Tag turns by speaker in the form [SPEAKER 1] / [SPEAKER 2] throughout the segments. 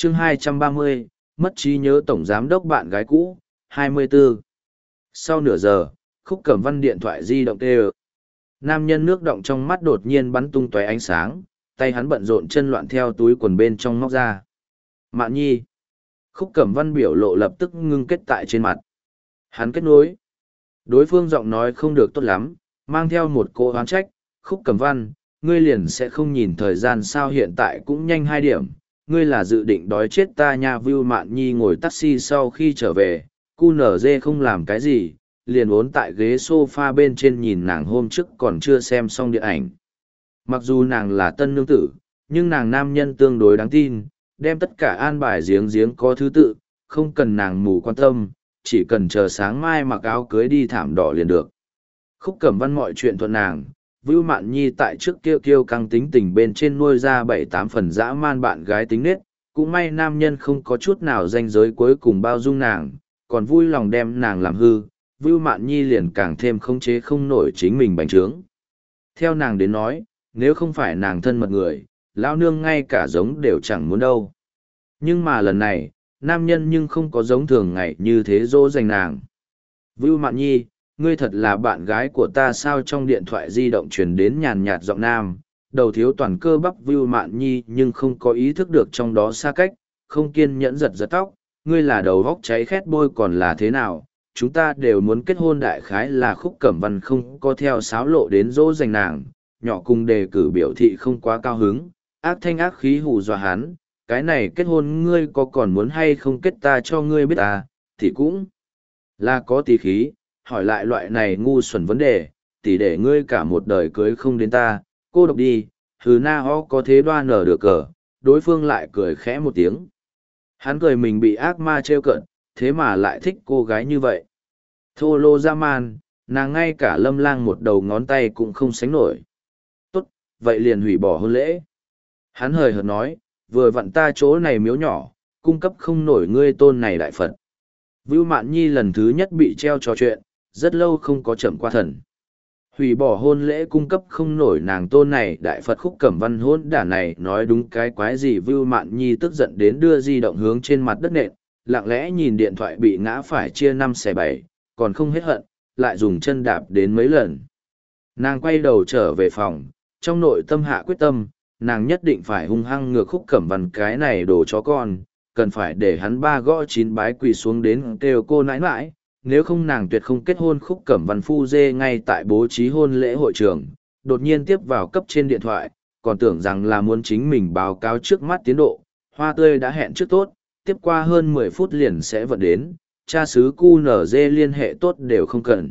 [SPEAKER 1] Chương 230, mất trí nhớ tổng giám đốc bạn gái cũ, 24. Sau nửa giờ, Khúc Cẩm Văn điện thoại di động kêu. Nam nhân nước động trong mắt đột nhiên bắn tung tóe ánh sáng, tay hắn bận rộn chân loạn theo túi quần bên trong móc ra. Mạn Nhi. Khúc Cẩm Văn biểu lộ lập tức ngưng kết tại trên mặt. Hắn kết nối. Đối phương giọng nói không được tốt lắm, mang theo một cô oán trách. Khúc Cẩm Văn, ngươi liền sẽ không nhìn thời gian sao, hiện tại cũng nhanh 2 điểm. Ngươi là dự định đói chết ta nha. Vưu Mạn Nhi ngồi taxi sau khi trở về, QNZ không làm cái gì, liền uốn tại ghế sofa bên trên nhìn nàng hôm trước còn chưa xem xong điện ảnh. Mặc dù nàng là tân nương tử, nhưng nàng nam nhân tương đối đáng tin, đem tất cả an bài giếng giếng có thứ tự, không cần nàng mù quan tâm, chỉ cần chờ sáng mai mặc áo cưới đi thảm đỏ liền được. Khúc Cẩm Văn mọi chuyện thuận nàng, Vưu Mạn Nhi tại trước kia kiêu căng tính tình bên trên nuôi ra 7-8 phần dã man bạn gái tính nết, cũng may nam nhân không có chút nào ranh giới cuối cùng bao dung nàng, còn vui lòng đem nàng làm hư, Vưu Mạn Nhi liền càng thêm khống chế không nổi chính mình bành trướng. Theo nàng đến nói, nếu không phải nàng thân mật người, lão nương ngay cả giống đều chẳng muốn đâu. Nhưng mà lần này, nam nhân nhưng không có giống thường ngày như thế dỗ dành nàng. Vưu Mạn Nhi, ngươi thật là bạn gái của ta sao? Trong điện thoại di động truyền đến nhàn nhạt giọng nam, đầu thiếu toàn cơ bắp Vưu Mạn Nhi nhưng không có ý thức được trong đó xa cách, không kiên nhẫn giật giật tóc, ngươi là đầu góc cháy khét bôi còn là thế nào? Chúng ta đều muốn kết hôn. Đại khái là Khúc Cẩm Văn không có theo sáo lộ đến dỗ dành nàng, nhỏ cùng đề cử biểu thị không quá cao hứng, ác thanh ác khí hù dọa hắn, cái này kết hôn ngươi có còn muốn hay không kết ta cho ngươi biết à, thì cũng là có tí khí, hỏi lại loại này ngu xuẩn vấn đề, tỷ để ngươi cả một đời cưới không đến ta, cô độc đi, hừ na ho có thế đoan nở được cờ, đối phương lại cười khẽ một tiếng. Hắn cười mình bị ác ma trêu cợt, thế mà lại thích cô gái như vậy. Thô lô dã man, nàng ngay cả Lâm Lang một đầu ngón tay cũng không sánh nổi. Tốt, vậy liền hủy bỏ hôn lễ. Hắn hời hợt nói, vừa vặn ta chỗ này miếu nhỏ, cung cấp không nổi ngươi tôn này đại Phật. Vưu Mạn Nhi lần thứ nhất bị treo trò chuyện, rất lâu không có chậm qua thần. Hủy bỏ hôn lễ cung cấp không nổi nàng tôn này đại Phật. Khúc Cẩm Văn hôn đả này nói đúng cái quái gì? Vưu Mạn Nhi tức giận đến đưa di động hướng trên mặt đất nện, lặng lẽ nhìn điện thoại bị ngã phải chia 5/7, còn không hết hận, lại dùng chân đạp đến mấy lần. Nàng quay đầu trở về phòng, trong nội tâm hạ quyết tâm, nàng nhất định phải hung hăng ngược Khúc Cẩm Văn cái này đồ chó con, cần phải để hắn 3 gõ 9 bái quỳ xuống đến kêu cô nãi nãi, nếu không nàng tuyệt không kết hôn. Khúc Cẩm Văn phu dê ngay tại bố trí hôn lễ hội trường, đột nhiên tiếp vào cấp trên điện thoại, còn tưởng rằng là muốn chính mình báo cáo trước mắt tiến độ, hoa tươi đã hẹn trước tốt, tiếp qua hơn 10 phút liền sẽ vận đến, cha xứ QNZ liên hệ tốt đều không cần.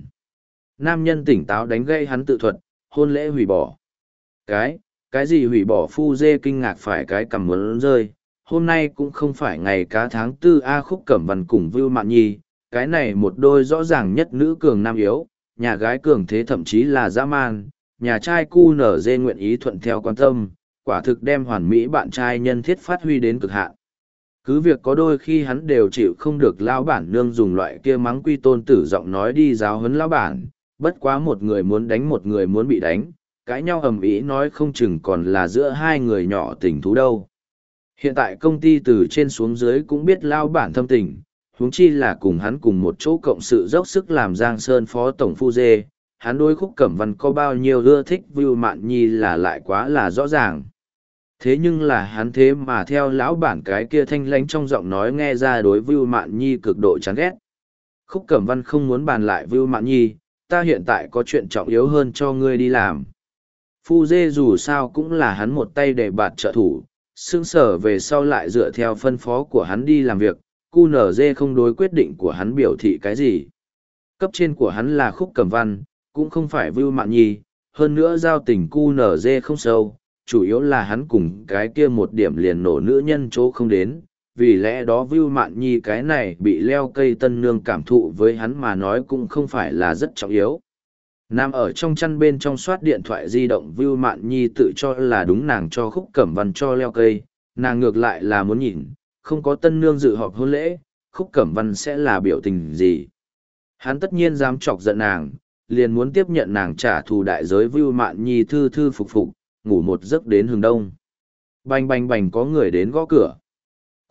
[SPEAKER 1] Nam nhân tỉnh táo đánh gây hắn tự thuật, hôn lễ hủy bỏ. Cái gì hủy bỏ? Phu dê kinh ngạc phải cái cằm muốn rơi, hôm nay cũng không phải ngày cá tháng 4 A. Khúc Cẩm Văn cùng Vưu Mạn Nhi, cái này một đôi rõ ràng nhất nữ cường nam yếu, nhà gái cường thế thậm chí là dã man, nhà trai QNZ nguyện ý thuận theo quan tâm, quả thực đem hoàn mỹ bạn trai nhân thiết phát huy đến cực hạn. Cứ việc có đôi khi hắn đều chịu không được lão bản nương dùng loại kia mắng quy tôn tử giọng nói đi giáo huấn lão bản, bất quá một người muốn đánh một người muốn bị đánh, cãi nhau ầm ĩ nói không chừng còn là giữa hai người nhỏ tình thú đâu. Hiện tại công ty từ trên xuống dưới cũng biết lão bản thâm tình, huống chi là cùng hắn cùng một chỗ cộng sự dốc sức làm Giang Sơn phó tổng phu dê, hắn đối Khúc Cẩm Văn có bao nhiêu ưa thích Vưu Mạn Nhi là lại quá là rõ ràng. Thế nhưng là hắn thế mà theo lão bản cái kia thanh lãnh trong giọng nói nghe ra đối Vưu Mạn Nhi cực độ chán ghét. Khúc Cẩm Văn không muốn bàn lại Vưu Mạn Nhi, ta hiện tại có chuyện trọng yếu hơn cho ngươi đi làm. Phu dê dù sao cũng là hắn một tay để bạt trợ thủ, sương sở về sau lại dựa theo phân phó của hắn đi làm việc, QNZ không đối quyết định của hắn biểu thị cái gì. Cấp trên của hắn là Khúc Cẩm Văn, cũng không phải Vưu Mạn Nhi, hơn nữa giao tình QNZ không sâu, chủ yếu là hắn cùng cái kia một điểm liền nổ nữ nhân chỗ không đến, vì lẽ đó Vưu Mạn Nhi cái này bị leo cây tân nương cảm thụ với hắn mà nói cũng không phải là rất trọng yếu. Nằm ở trong chăn bên trong soát điện thoại di động, Vưu Mạn Nhi tự cho là đúng nàng cho Khúc Cẩm Văn cho leo cây, nàng ngược lại là muốn nhìn, không có tân nương dự họp hôn lễ, Khúc Cẩm Văn sẽ là biểu tình gì. Hắn tất nhiên dám chọc giận nàng, liền muốn tiếp nhận nàng trả thù đại giới. Vưu Mạn Nhi thư thư phục phục, ngủ một giấc đến hừng đông. Bành bành bành có người đến gõ cửa.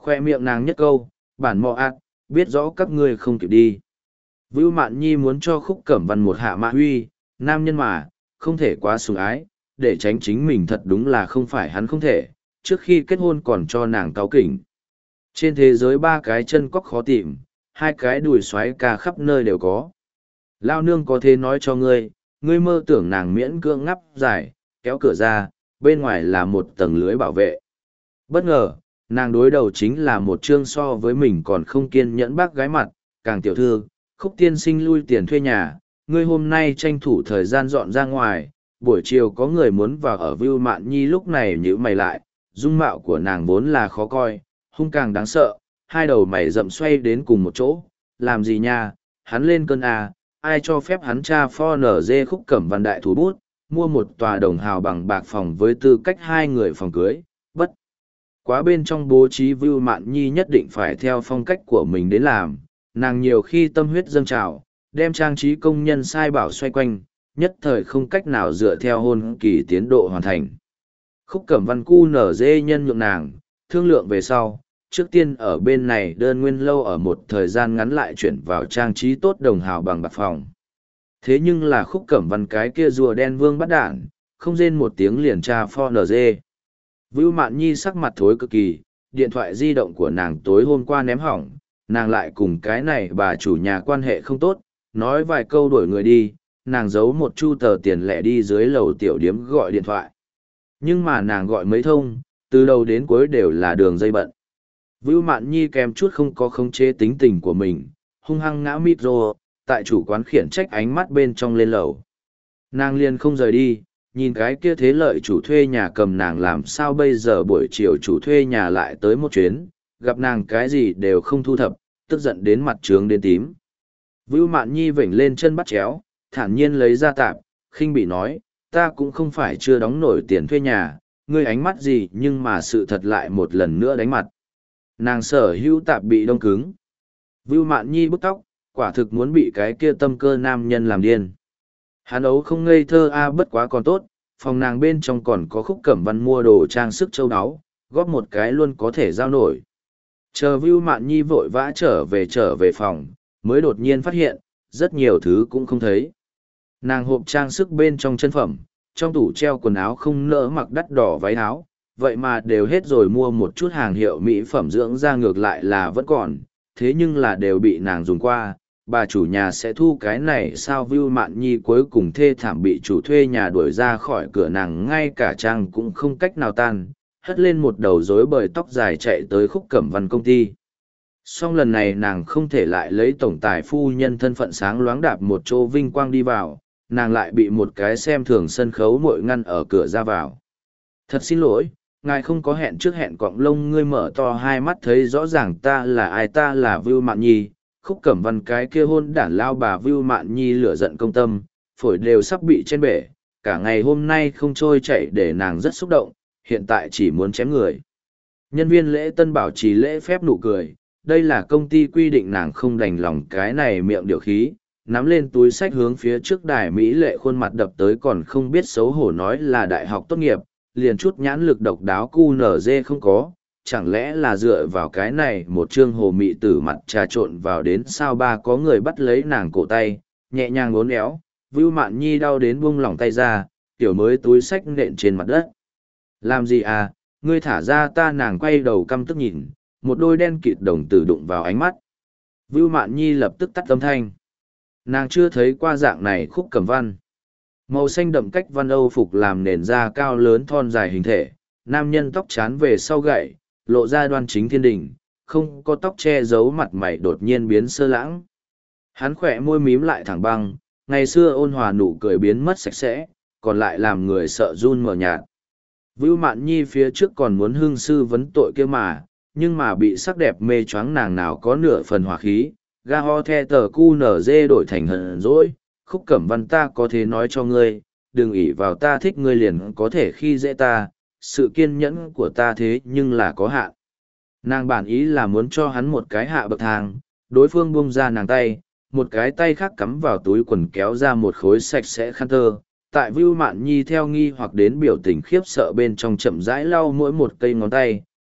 [SPEAKER 1] Khoe miệng nàng nhất câu, bản mò ạt, biết rõ các ngươi không kịp đi. Vưu Mạn Nhi muốn cho Khúc Cẩm Văn một hạ mạ huy, nam nhân mà, không thể quá sủng ái, để tránh chính mình thật đúng là không phải hắn không thể, trước khi kết hôn còn cho nàng cáu kỉnh. Trên thế giới ba cái chân cóc khó tìm, hai cái đùi xoáy ca khắp nơi đều có. Lao nương có thể nói cho ngươi, ngươi mơ tưởng nàng miễn cưỡng ngắp dài, kéo cửa ra, bên ngoài là một tầng lưới bảo vệ. Bất ngờ, nàng đối đầu chính là một chương so với mình còn không kiên nhẫn bác gái mặt, càng tiểu thư, Khúc tiên sinh lui tiền thuê nhà, ngươi hôm nay tranh thủ thời gian dọn ra ngoài, buổi chiều có người muốn vào ở Vưu Mạn Nhi lúc này nhíu mày lại, dung mạo của nàng vốn là khó coi, hung càng đáng sợ, hai đầu mày rậm xoay đến cùng một chỗ, làm gì nha, hắn lên cơn à, ai cho phép hắn tra pho nở dê Khúc Cẩm Văn đại thủ bút, mua một tòa đồng hào bằng bạc phòng với tư cách hai người phòng cưới, bất quá bên trong bố trí Vưu Mạn Nhi nhất định phải theo phong cách của mình đến làm, nàng nhiều khi tâm huyết dâng trào, đem trang trí công nhân sai bảo xoay quanh, nhất thời không cách nào dựa theo hôn kỳ tiến độ hoàn thành. Khúc Cẩm Văn cu nở dê nhân nhượng nàng, thương lượng về sau, trước tiên ở bên này đơn nguyên lâu ở một thời gian ngắn lại chuyển vào trang trí tốt đồng hào bằng bạc phòng. Thế nhưng là Khúc Cẩm Văn cái kia rùa đen vương bắt đản, không rên một tiếng liền tra pho nở dê. Vưu Mạn Nhi sắc mặt thối cực kỳ, điện thoại di động của nàng tối hôm qua ném hỏng, nàng lại cùng cái này bà chủ nhà quan hệ không tốt, nói vài câu đuổi người đi, nàng giấu một chu tờ tiền lẻ đi dưới lầu tiểu điếm gọi điện thoại. Nhưng mà nàng gọi mấy thông, từ đầu đến cuối đều là đường dây bận. Vưu Mạn Nhi kèm chút không có khống chế tính tình của mình, hung hăng ngã micro, tại chủ quán khiển trách ánh mắt bên trong lên lầu. Nàng liền không rời đi, nhìn cái kia thế lợi chủ thuê nhà cầm nàng làm sao bây giờ buổi chiều chủ thuê nhà lại tới một chuyến, gặp nàng cái gì đều không thu thập, tức giận đến mặt trướng đến tím. Vưu Mạn Nhi vểnh lên chân bắt chéo, thản nhiên lấy ra tạp, khinh bị nói, ta cũng không phải chưa đóng nổi tiền thuê nhà, ngươi ánh mắt gì nhưng mà sự thật lại một lần nữa đánh mặt. Nàng sở hữu tạp bị đông cứng. Vưu Mạn Nhi bức tóc, quả thực muốn bị cái kia tâm cơ nam nhân làm điên. Hắn ấu không ngây thơ bất quá còn tốt, phòng nàng bên trong còn có Khúc Cẩm Văn mua đồ trang sức châu áo, góp một cái luôn có thể giao nổi. Chờ Vưu Mạn Nhi vội vã trở về phòng, mới đột nhiên phát hiện, rất nhiều thứ cũng không thấy. Nàng hộp trang sức bên trong chân phẩm, trong tủ treo quần áo không nỡ mặc đắt đỏ váy áo, vậy mà đều hết rồi mua một chút hàng hiệu mỹ phẩm dưỡng da ngược lại là vẫn còn, thế nhưng là đều bị nàng dùng qua. Bà chủ nhà sẽ thu cái này sao? Vưu Mạn Nhi cuối cùng thê thảm bị chủ thuê nhà đuổi ra khỏi cửa, nàng ngay cả trang cũng không cách nào tan, hất lên một đầu rối bời tóc dài chạy tới Khúc Cẩm Văn công ty. Song lần này nàng không thể lại lấy tổng tài phu nhân thân phận sáng loáng đạp một chỗ vinh quang đi vào, nàng lại bị một cái xem thường sân khấu muội ngăn ở cửa ra vào. Thật xin lỗi, ngài không có hẹn trước hẹn cọng lông. Ngươi mở to hai mắt thấy rõ ràng ta là ai, ta là Vưu Mạn Nhi. Khúc Cẩm Văn cái kia hôn đản lao bà Vưu Mạn Nhi lửa giận công tâm, phổi đều sắp bị chen bể, cả ngày hôm nay không trôi chảy để nàng rất xúc động, hiện tại chỉ muốn chém người. Nhân viên lễ tân bảo trì lễ phép nụ cười, đây là công ty quy định, nàng không đành lòng cái này miệng điều khí, nắm lên túi sách hướng phía trước đài mỹ lệ khuôn mặt đập tới, còn không biết xấu hổ nói là đại học tốt nghiệp, liền chút nhãn lực độc đáo cu nở dê không có, chẳng lẽ là dựa vào cái này một chương hồ mị tử mặt trà trộn vào đến sao? Ba có người bắt lấy nàng cổ tay, nhẹ nhàng uốn éo, Vưu Mạn Nhi đau đến buông lỏng tay ra, tiểu mới túi sách nện trên mặt đất. Làm gì à, ngươi thả ra ta! Nàng quay đầu căm tức nhìn, một đôi đen kịt đồng tử đụng vào ánh mắt. Vưu Mạn Nhi lập tức tắt âm thanh. Nàng chưa thấy qua dạng này Khúc Cẩm Văn. Màu xanh đậm cách văn Âu phục làm nền da cao lớn thon dài hình thể, nam nhân tóc chán về sau gậy, lộ ra đoan chính thiên đình, không có tóc che giấu mặt mày đột nhiên biến sơ lãng. Hắn khỏe môi mím lại thẳng băng, ngày xưa ôn hòa nụ cười biến mất sạch sẽ, còn lại làm người sợ run mờ nhạt. Vưu Mạn Nhi phía trước còn muốn hương sư vấn tội kia mà, nhưng mà bị sắc đẹp mê choáng, nàng nào có nửa phần hỏa khí, ga ho the tờ cu nở dê đổi thành hờn dỗi. Khúc Cẩm Văn, ta có thể nói cho ngươi, đừng ỷ vào ta thích ngươi liền có thể khi dễ ta, sự kiên nhẫn của ta thế nhưng là có hạn. Nàng bản ý là muốn cho hắn một cái hạ bậc thang, đối phương buông ra nàng tay, một cái tay khác cắm vào túi quần kéo ra một khối sạch sẽ khăn tơ. Tại Vưu Mạn Nhi theo nghi hoặc đến biểu tình khiếp sợ bên trong chậm rãi lau mỗi một cây ngón tay,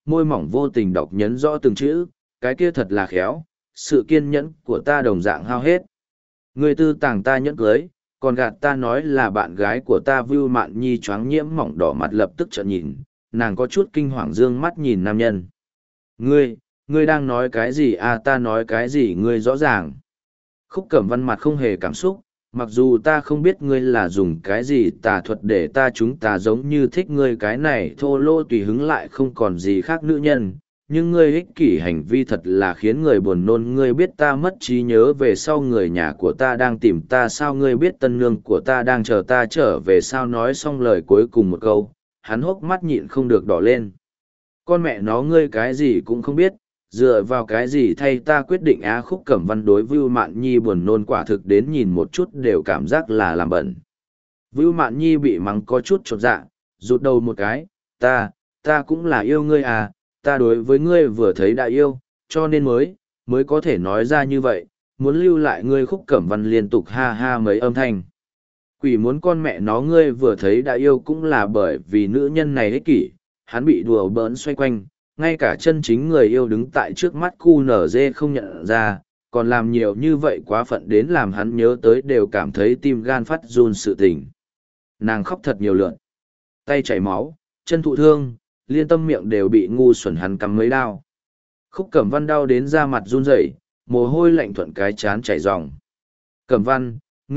[SPEAKER 1] môi mỏng vô tình đọc nhấn rõ từng chữ, cái kia thật là khéo, sự kiên nhẫn của ta đồng dạng hao hết. Ngươi tư tàng ta nhẫn cưới, còn gạt ta nói là bạn gái của ta. Vưu Mạn Nhi choáng nhiễm mỏng đỏ mặt lập tức trợn nhìn, nàng có chút kinh hoàng dương mắt nhìn nam nhân. Ngươi đang nói cái gì à? Ta nói cái gì ngươi rõ ràng. Khúc Cẩm Văn mặt không hề cảm xúc, mặc dù ta không biết ngươi là dùng cái gì tà thuật để chúng ta giống như thích ngươi cái này thô lô tùy hứng lại không còn gì khác nữ nhân, nhưng ngươi ích kỷ hành vi thật là khiến người buồn nôn. Ngươi biết ta mất trí nhớ về sau người nhà của ta đang tìm ta sao? Ngươi biết tân nương của ta đang chờ ta trở về sao? Nói xong lời cuối cùng một câu, hắn hốc mắt nhịn không được đỏ lên. Con mẹ nó, ngươi cái gì cũng không biết, dựa vào cái gì thay ta quyết định á? Khúc Cẩm Văn đối Vưu Mạn Nhi buồn nôn quả thực đến nhìn một chút đều cảm giác là làm bẩn. Vưu Mạn Nhi bị mắng có chút chột dạ, rụt đầu một cái, ta cũng là yêu ngươi à, ta đối với ngươi vừa thấy đã yêu, cho nên mới có thể nói ra như vậy, muốn lưu lại ngươi. Khúc Cẩm Văn liên tục ha ha mấy âm thanh. Quỷ muốn con mẹ nó, ngươi vừa thấy đã yêu cũng là bởi vì nữ nhân này ích kỷ. Hắn bị đùa bỡn xoay quanh, ngay cả chân chính người yêu đứng tại trước mắt QNZ không nhận ra, còn làm nhiều như vậy quá phận đến làm hắn nhớ tới đều cảm thấy tim gan phát run sự tình. Nàng khóc thật nhiều lượt, tay chảy máu, chân thụ thương, liên tâm miệng đều bị ngu xuẩn hắn cắm mấy đao. Khúc Cẩm Văn đau đến da mặt run rẩy, mồ hôi lạnh thuận cái chán chảy ròng. Cẩm Văn,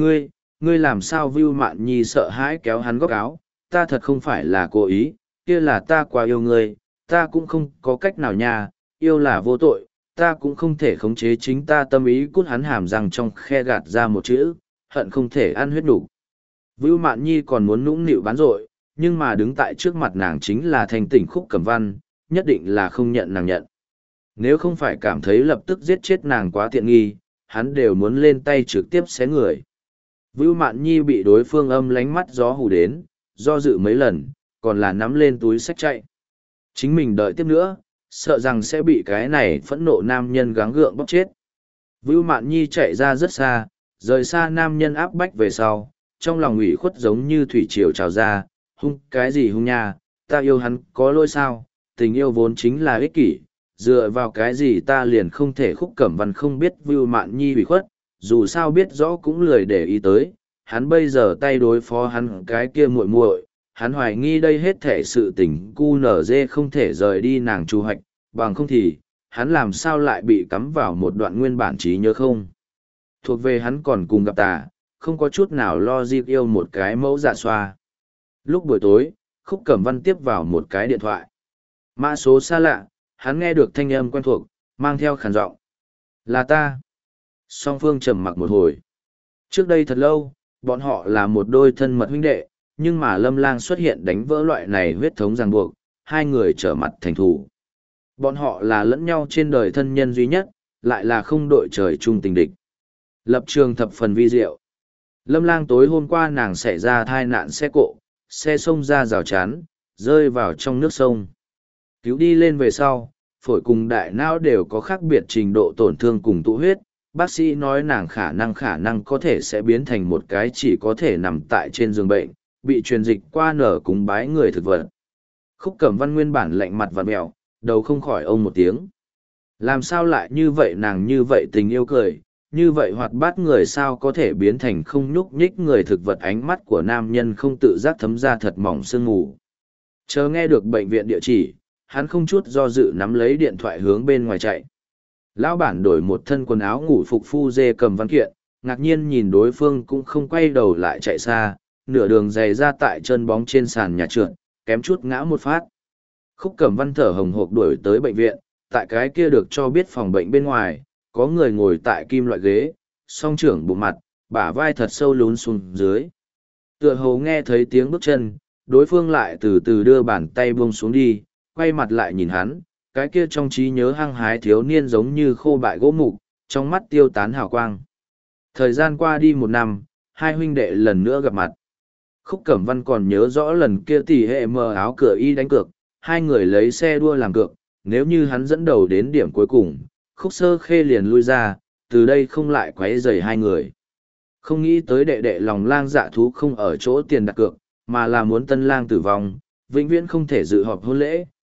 [SPEAKER 1] ngươi làm sao? Vưu Mạn Nhi sợ hãi kéo hắn góc áo, ta thật không phải là cố ý, kia là ta quá yêu ngươi, ta cũng không có cách nào nha, yêu là vô tội, ta cũng không thể khống chế chính ta tâm ý. Cút. Hắn hàm răng trong khe gạt ra một chữ, hận không thể ăn huyết đủ. Vưu Mạn Nhi còn muốn nũng nịu bán rội, nhưng mà đứng tại trước mặt nàng chính là thanh tỉnh Khúc Cẩm Văn, nhất định là không nhận nàng nhận. Nếu không phải cảm thấy lập tức giết chết nàng quá tiện nghi, hắn đều muốn lên tay trực tiếp xé người. Vưu Mạn Nhi bị đối phương âm lánh mắt gió hù đến, do dự mấy lần, còn là nắm lên túi xách chạy. Chính mình đợi tiếp nữa, sợ rằng sẽ bị cái này phẫn nộ nam nhân gắng gượng bóc chết. Vưu Mạn Nhi chạy ra rất xa, rời xa nam nhân áp bách về sau, trong lòng ủy khuất giống như thủy triều trào ra, hung cái gì hung nha, ta yêu hắn có lỗi sao? Tình yêu vốn chính là ích kỷ, dựa vào cái gì ta liền không thể? Khúc Cẩm Văn không biết Vưu Mạn Nhi ủy khuất, dù sao biết rõ cũng lười để ý tới, hắn bây giờ tay đối phó hắn cái kia muội muội, hắn hoài nghi đây hết thể sự tình QNZ không thể rời đi nàng chu hoạch, bằng không thì, hắn làm sao lại bị cắm vào một đoạn nguyên bản trí nhớ không? Thuộc về hắn còn cùng gặp tà, không có chút nào lo dịp yêu một cái mẫu dạ xoa. Lúc buổi tối, Khúc Cẩm Văn tiếp vào một cái điện thoại. Mã số xa lạ, hắn nghe được thanh âm quen thuộc, mang theo khàn giọng. Là ta. Song phương trầm mặc một hồi. Trước đây thật lâu, bọn họ là một đôi thân mật huynh đệ, nhưng mà Lâm Lang xuất hiện đánh vỡ loại này huyết thống ràng buộc, hai người trở mặt thành thù. Bọn họ là lẫn nhau trên đời thân nhân duy nhất, lại là không đội trời chung tình địch. Lập trường thập phần vi diệu. Lâm Lang tối hôm qua nàng xảy ra tai nạn xe cộ, xe xông ra rào chắn, rơi vào trong nước sông. Cứu đi lên về sau, phổi cùng đại não đều có khác biệt trình độ tổn thương cùng tụ huyết. Bác sĩ nói nàng khả năng có thể sẽ biến thành một cái chỉ có thể nằm tại trên giường bệnh, bị truyền dịch qua nở cúng bái người thực vật. Khúc Cẩm Văn nguyên bản lạnh mặt vặn mẹo, đầu không khỏi ông một tiếng. Làm sao lại như vậy? Nàng như vậy tình yêu cười, như vậy hoạt bát người sao có thể biến thành không nhúc nhích người thực vật? Ánh mắt của nam nhân không tự giác thấm ra thật mỏng sương mù. Chờ nghe được bệnh viện địa chỉ, hắn không chút do dự nắm lấy điện thoại hướng bên ngoài chạy. Lão bản đổi một thân quần áo ngủ phục phu dê cầm văn kiện, ngạc nhiên nhìn đối phương cũng không quay đầu lại chạy xa, nửa đường giày ra tại chân bóng trên sàn nhà trượt, kém chút ngã một phát. Khúc Cẩm Văn thở hồng hộc đuổi tới bệnh viện, tại cái kia được cho biết phòng bệnh bên ngoài, có người ngồi tại kim loại ghế, song trưởng bụng mặt, bả vai thật sâu lún xuống dưới. Tựa hồ nghe thấy tiếng bước chân, đối phương lại từ từ đưa bàn tay buông xuống đi, quay mặt lại nhìn hắn, cái kia trong trí nhớ hăng hái thiếu niên giống như khô bại gỗ mục, trong mắt tiêu tán hào quang. Thời gian qua đi 1 năm, hai huynh đệ lần nữa gặp mặt. Khúc Cẩm Văn còn nhớ rõ lần kia tỷ hệ mờ áo cửa y đánh cược, hai người lấy xe đua làm cược, nếu như hắn dẫn đầu đến điểm cuối cùng, Khúc Sơ Khê liền lui ra, từ đây không lại quấy rầy hai người. Không nghĩ tới đệ đệ lòng lang dạ thú không ở chỗ tiền đặt cược, mà là muốn tân lang tử vong, vĩnh viễn không thể dự họp hôn lễ,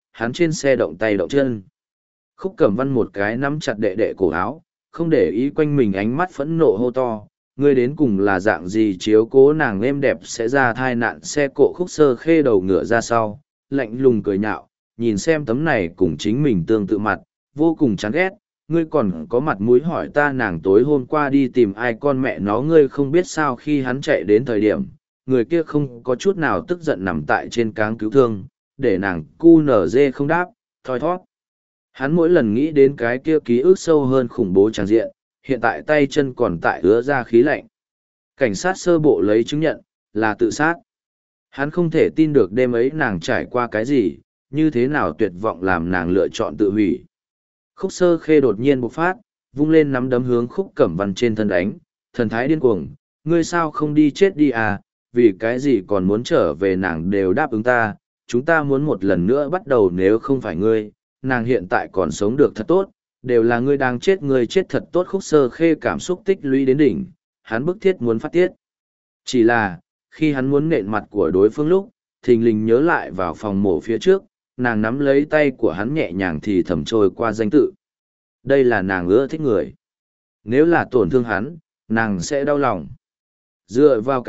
[SPEAKER 1] hắn trên xe động tay động chân. Khúc Cẩm Văn một cái nắm chặt đệ đệ cổ áo, không để ý quanh mình ánh mắt phẫn nộ hô to, ngươi đến cùng là dạng gì chiếu cố nàng êm đẹp sẽ ra thai nạn xe cộ. Khúc Sơ Khê đầu ngựa ra sau, lạnh lùng cười nhạo, nhìn xem tấm này cùng chính mình tương tự mặt, vô cùng chán ghét, ngươi còn có mặt mũi hỏi ta nàng tối hôm qua đi tìm ai con mẹ nó. Ngươi không biết sao khi hắn chạy đến thời điểm, người kia không có chút nào tức giận nằm tại trên cáng cứu thương, để nàng cu nở dê không đáp, thoi thót. Hắn mỗi lần nghĩ đến cái kia ký ức sâu hơn khủng bố tràng diện, hiện tại tay chân còn tại ứa ra khí lạnh. Cảnh sát sơ bộ lấy chứng nhận, là tự sát. Hắn không thể tin được đêm ấy nàng trải qua cái gì, như thế nào tuyệt vọng làm nàng lựa chọn tự hủy. Khúc Sơ Khê đột nhiên bộc phát, vung lên nắm đấm hướng Khúc Cẩm Văn trên thân đánh, thần thái điên cuồng, ngươi sao không đi chết đi à, vì cái gì còn muốn trở về. Nàng đều đáp ứng ta, chúng ta muốn một lần nữa bắt đầu, nếu không phải ngươi, nàng hiện tại còn sống được thật tốt, đều là ngươi đang chết, ngươi chết thật tốt. Khúc Sơ Khê cảm xúc tích lũy đến đỉnh, hắn bức thiết muốn phát tiết. Chỉ là, khi hắn muốn nện mặt của đối phương lúc, thình lình nhớ lại vào phòng mổ phía trước, nàng nắm lấy tay của hắn nhẹ nhàng thì thầm trôi qua danh tự. Đây là nàng ưa thích người. Nếu là tổn thương hắn, nàng sẽ đau lòng. Dựa vào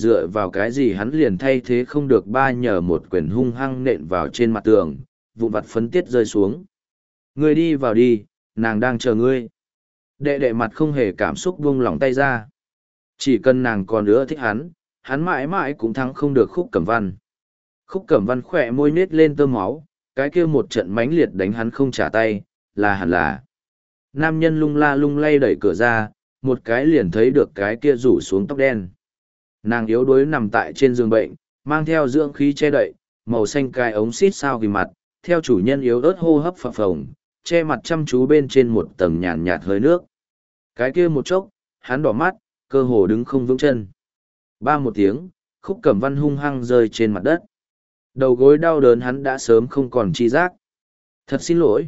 [SPEAKER 1] cái gì hắn liền thay thế không được. Ba nhờ một quyền hung hăng nện vào trên mặt tường, vụn vặt phấn tiết rơi xuống. Ngươi đi vào đi, nàng đang chờ ngươi. Đệ đệ mặt không hề cảm xúc buông lỏng tay ra. Chỉ cần nàng còn ưa thích hắn, hắn mãi mãi cũng thắng không được Khúc Cẩm Văn. Khúc Cẩm Văn khỏe môi nết lên tơ máu, cái kia một trận mãnh liệt đánh hắn không trả tay, là hẳn là. Nam nhân lung la lung lay đẩy cửa ra, một cái liền thấy được cái kia rủ xuống tóc đen. Nàng yếu đuối nằm tại trên giường bệnh, mang theo dưỡng khí che đậy, màu xanh cai ống xít sao vì mặt, theo chủ nhân yếu ớt hô hấp phập phồng, che mặt chăm chú bên trên một tầng nhàn nhạt hơi nước. Cái kia một chốc, hắn đỏ mắt, cơ hồ đứng không vững chân. Ba một tiếng, Khúc Cẩm Văn hung hăng rơi trên mặt đất. Đầu gối đau đớn hắn đã sớm không còn chi giác. Thật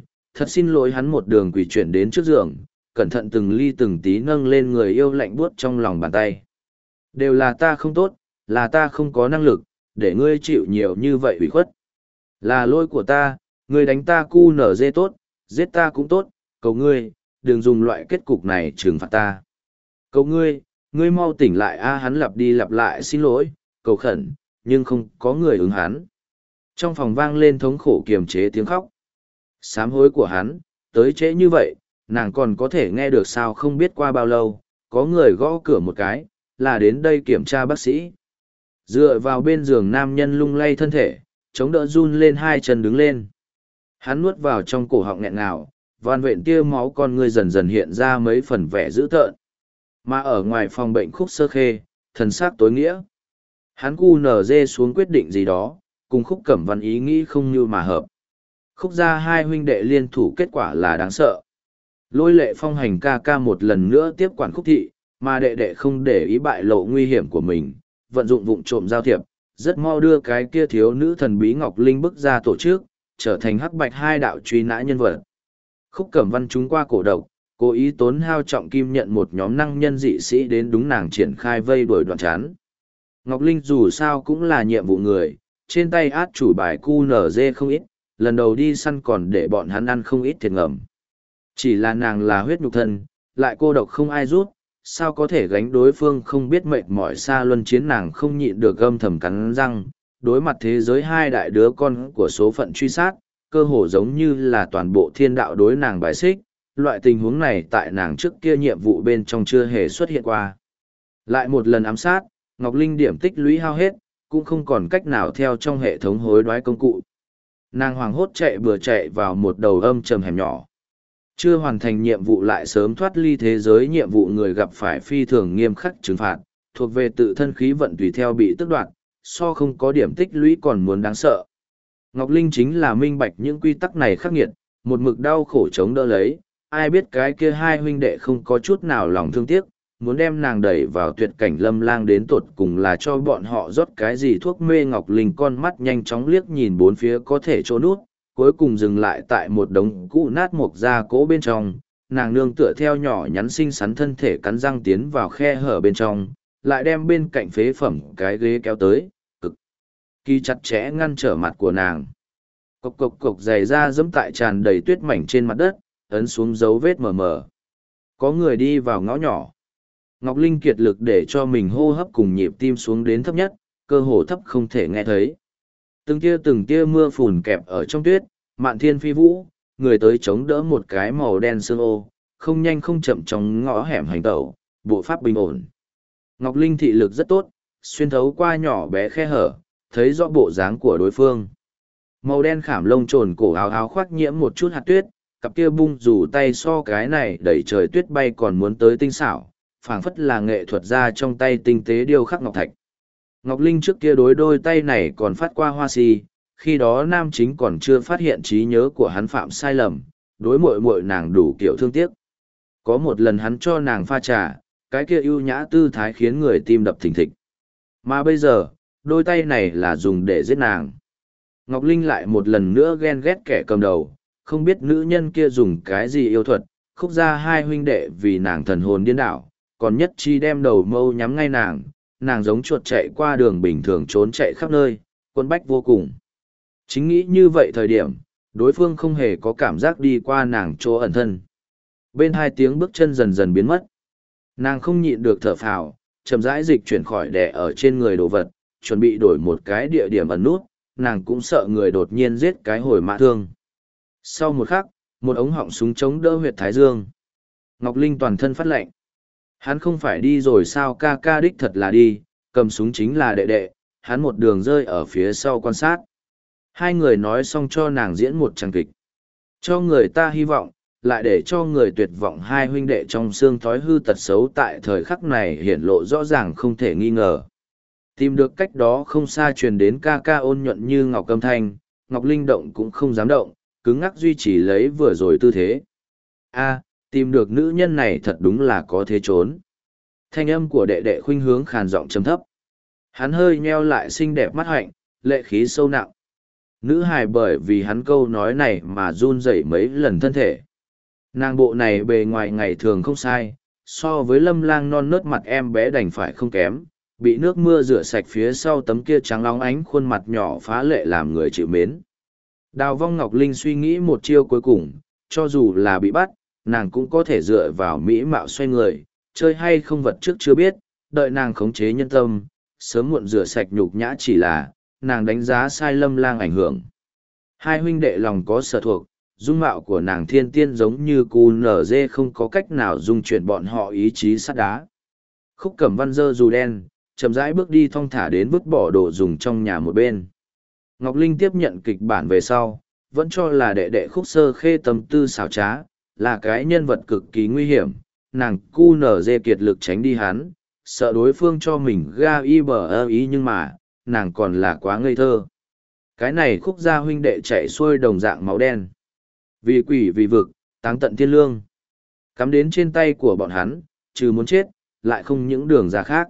[SPEAKER 1] xin lỗi hắn một đường quỳ chuyển đến trước giường, cẩn thận từng ly từng tí nâng lên người yêu lạnh buốt trong lòng bàn tay. Đều là ta không tốt, là ta không có năng lực, để ngươi chịu nhiều như vậy ủy khuất. Là lỗi của ta, ngươi đánh ta cu nở dê tốt, giết ta cũng tốt, cầu ngươi, đừng dùng loại kết cục này trừng phạt ta. Cầu ngươi, ngươi mau tỉnh lại a. Hắn lặp đi lặp lại xin lỗi, cầu khẩn, nhưng không có người ứng hắn. Trong phòng vang lên thống khổ kiềm chế tiếng khóc. Sám hối của hắn, tới trễ như vậy, nàng còn có thể nghe được sao. Không biết qua bao lâu, có người gõ cửa một cái, là đến đây kiểm tra bác sĩ. Dựa vào bên giường nam nhân lung lay thân thể, chống đỡ run lên hai chân đứng lên. Hắn nuốt vào trong cổ họng nghẹn ngào, van vện tia máu con người dần dần hiện ra mấy phần vẻ dữ tợn. Mà ở ngoài phòng bệnh Khúc Sơ Khê, thần sắc tối nghĩa. Hắn cu nở dê xuống quyết định gì đó, cùng Khúc Cẩm Văn ý nghĩ không như mà hợp. Khúc gia hai huynh đệ liên thủ kết quả là đáng sợ. Lôi Lệ Phong hành ca ca một lần nữa tiếp quản Khúc thị, mà đệ đệ không để ý bại lộ nguy hiểm của mình, vận dụng vụng trộm giao thiệp, rất mau đưa cái kia thiếu nữ thần bí Ngọc Linh bức ra tổ chức, trở thành hắc bạch hai đạo truy nã nhân vật. Khúc Cẩm Văn trúng qua cổ độc, cố ý tốn hao trọng kim nhận một nhóm năng nhân dị sĩ đến đúng nàng triển khai vây đuổi đoạn chán. Ngọc Linh dù sao cũng là nhiệm vụ người, trên tay át chủ bài QNZ không ít, lần đầu đi săn còn để bọn hắn ăn không ít thiệt ngầm. Chỉ là nàng là huyết nhục thân, lại cô độc không ai rút, sao có thể gánh đối phương không biết mệt mỏi xa luân chiến. Nàng không nhịn được gâm thầm cắn răng, đối mặt thế giới hai đại đứa con của số phận truy sát, cơ hồ giống như là toàn bộ thiên đạo đối nàng bài xích. Loại tình huống này tại nàng trước kia nhiệm vụ bên trong chưa hề xuất hiện qua. Lại một lần ám sát, Ngọc Linh điểm tích lũy hao hết, cũng không còn cách nào theo trong hệ thống hối đoái công cụ. Nàng hoảng hốt chạy vào một đầu âm trầm hẻm nhỏ. Chưa hoàn thành nhiệm vụ lại sớm thoát ly thế giới nhiệm vụ người gặp phải phi thường nghiêm khắc trừng phạt, thuộc về tự thân khí vận tùy theo bị tước đoạt, so không có điểm tích lũy còn muốn đáng sợ. Ngọc Linh chính là minh bạch những quy tắc này khắc nghiệt, một mực đau khổ chống đỡ lấy, ai biết cái kia hai huynh đệ không có chút nào lòng thương tiếc, muốn đem nàng đẩy vào tuyệt cảnh lâm lang đến tột cùng là cho bọn họ rót cái gì thuốc mê. Ngọc Linh con mắt nhanh chóng liếc nhìn bốn phía có thể chỗ nút, cuối cùng dừng lại tại một đống cũ nát mộc da cỗ bên trong. Nàng nương tựa theo nhỏ nhắn xinh xắn thân thể cắn răng tiến vào khe hở bên trong, lại đem bên cạnh phế phẩm cái ghế kéo tới, cực kỳ chặt chẽ ngăn trở mặt của nàng. Cộc cộc cộc giày ra dẫm tại tràn đầy tuyết mảnh trên mặt đất, ấn xuống dấu vết mờ mờ. Có người đi vào ngõ nhỏ. Ngọc Linh kiệt lực để cho mình hô hấp cùng nhịp tim xuống đến thấp nhất, cơ hồ thấp không thể nghe thấy. Từng tia mưa phùn kẹp ở trong tuyết, mạn thiên phi vũ, người tới chống đỡ một cái màu đen sương ô, không nhanh không chậm trong ngõ hẻm hành tẩu, bộ pháp bình ổn. Ngọc Linh thị lực rất tốt, xuyên thấu qua nhỏ bé khe hở, thấy rõ bộ dáng của đối phương. Màu đen khảm lông trồn cổ áo áo khoác nhiễm một chút hạt tuyết, cặp kia bung rủ tay so cái này đẩy trời tuyết bay còn muốn tới tinh xảo, phảng phất là nghệ thuật ra trong tay tinh tế điêu khắc ngọc thạch. Ngọc Linh trước kia đối đôi tay này còn phát qua hoa si, khi đó nam chính còn chưa phát hiện trí nhớ của hắn phạm sai lầm, đối muội muội nàng đủ kiểu thương tiếc. Có một lần hắn cho nàng pha trà, cái kia ưu nhã tư thái khiến người tim đập thình thịch. Mà bây giờ, đôi tay này là dùng để giết nàng. Ngọc Linh lại một lần nữa ghen ghét kẻ cầm đầu, không biết nữ nhân kia dùng cái gì yêu thuật, khúc ra hai huynh đệ vì nàng thần hồn điên đảo, còn nhất chi đem đầu mâu nhắm ngay nàng, nàng giống chuột chạy qua đường bình thường trốn chạy khắp nơi, quân bách vô cùng. Chính nghĩ như vậy thời điểm, đối phương không hề có cảm giác đi qua nàng chỗ ẩn thân. Bên hai tiếng bước chân dần dần biến mất. Nàng không nhịn được thở phào, chậm rãi dịch chuyển khỏi đè ở trên người đồ vật, chuẩn bị đổi một cái địa điểm ẩn nút, nàng cũng sợ người đột nhiên giết cái hồi mã thương. Sau một khắc, một ống họng súng chống đỡ huyệt thái dương. Ngọc Linh toàn thân phát lạnh. Hắn không phải đi rồi sao, ca ca đích thật là đi, cầm súng chính là đệ đệ, hắn một đường rơi ở phía sau quan sát. Hai người nói xong cho nàng diễn một tràng kịch. Cho người ta hy vọng, lại để cho người tuyệt vọng, hai huynh đệ trong xương thói hư tật xấu tại thời khắc này hiển lộ rõ ràng không thể nghi ngờ. Tìm được cách đó không xa truyền đến ca ca ôn nhuận như ngọc âm thanh, Ngọc Linh động cũng không dám động, cứng ngắc duy trì lấy vừa rồi tư thế. A, tìm được nữ nhân này thật đúng là có thế trốn. Thanh âm của đệ đệ khuynh hướng khàn giọng trầm thấp. Hắn hơi nheo lại xinh đẹp mắt hạnh, lệ khí sâu nặng. Nữ hài bởi vì hắn câu nói này mà run rẩy mấy lần thân thể. Nàng bộ này bề ngoài ngày thường không sai, so với Lâm Lang non nớt mặt em bé đành phải không kém, bị nước mưa rửa sạch phía sau tấm kia trắng óng ánh khuôn mặt nhỏ phá lệ làm người chịu mến. Đào Vong Ngọc Linh suy nghĩ một chiêu cuối cùng, cho dù là bị bắt, nàng cũng có thể dựa vào mỹ mạo xoay người, chơi hay không vật trước chưa biết, đợi nàng khống chế nhân tâm, sớm muộn rửa sạch nhục nhã, chỉ là nàng đánh giá sai Lâm Lang ảnh hưởng. Hai huynh đệ lòng có sở thuộc, dung mạo của nàng thiên tiên giống như cu nở dê, không có cách nào dung chuyển bọn họ ý chí sắt đá. Khúc Cẩm Văn dơ dù đen, chậm rãi bước đi thong thả đến vứt bỏ đồ dùng trong nhà một bên. Ngọc Linh tiếp nhận kịch bản về sau, vẫn cho là đệ đệ Khúc Sơ Khê tâm tư xảo trá, là cái nhân vật cực kỳ nguy hiểm, nàng cu nở dê kiệt lực tránh đi hắn, sợ đối phương cho mình ga y bờ ơ ý, nhưng mà, nàng còn là quá ngây thơ. Cái này Khúc gia huynh đệ chạy xuôi đồng dạng máu đen. Vì quỷ vì vực, táng tận thiên lương. Cắm đến trên tay của bọn hắn, trừ muốn chết, lại không những đường ra khác.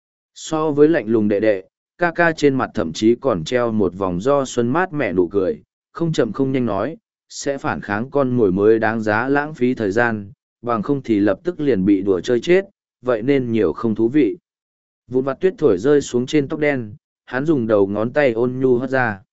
[SPEAKER 1] So với lạnh lùng đệ đệ, ca ca trên mặt thậm chí còn treo một vòng do xuân mát mẻ nụ cười, không chậm không nhanh nói, sẽ phản kháng con mồi mới đáng giá lãng phí thời gian, bằng không thì lập tức liền bị đùa chơi chết, vậy nên nhiều không thú vị. Vụn vặt tuyết thổi rơi xuống trên tóc đen, hắn dùng đầu ngón tay ôn nhu hất ra.